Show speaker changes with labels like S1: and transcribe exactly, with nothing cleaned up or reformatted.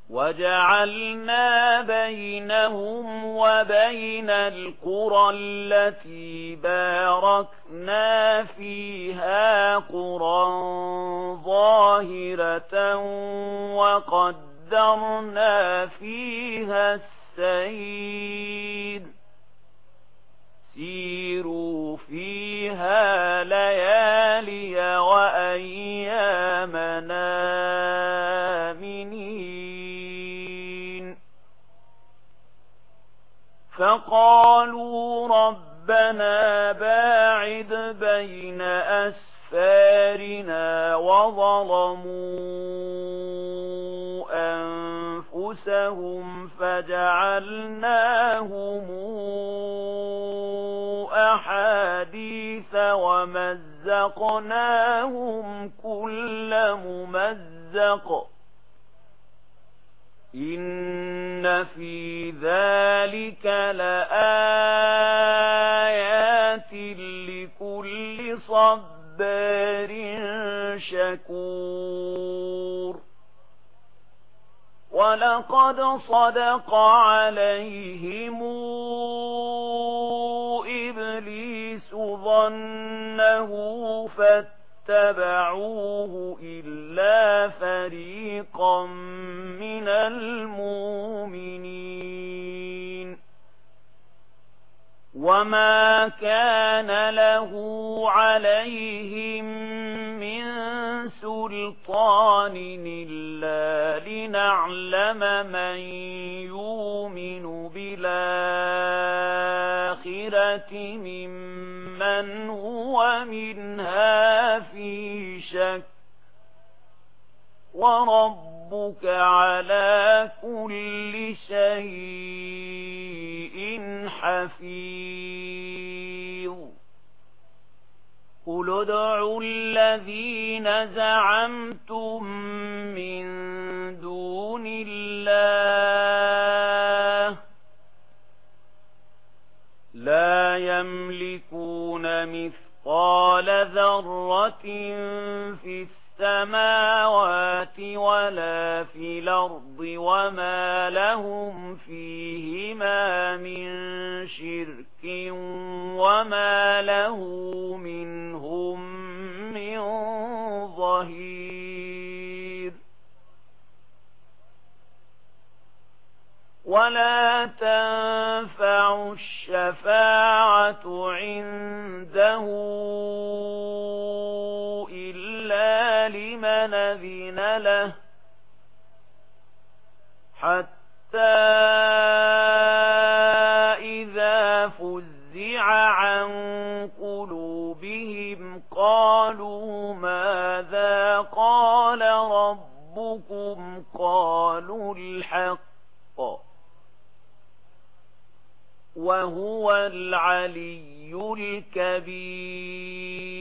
S1: وجعلنا بينهم وبين القرى التي باركنا فيها قرى ظاهرة وقدرنا فيها السير سيروا فيها ليالي وأيامنا آمنين فقالوا ربنا باعد بين أسفارنا وظلموا أنفسهم فجعلناهم أحاديث ومزقناهم كل ممزق إن في ذلك لآيات لكل صبار شكور ولقد صدق عليهم إبليس ظنه فاتبعوه إلا فريقا من المؤمنين وما كان له عليهم من سلطان إلا لنعلم من يؤمن بالآخرة ممن هو منها في شك وربك على كل شيء حفيظ قل ادعوا الذين زعمتم من دون الله لا يملكون مثقال ذرة في السماوات ولا في الأرض وما لهم فيهما من شرك وما له منهم من ظهير ولا تنفع الشفاعة عنده إلا لمن أذن له حتى إذا فزع عن قلوبهم قالوا ماذا قال ربكم قالوا الحق وهو العلي الكبير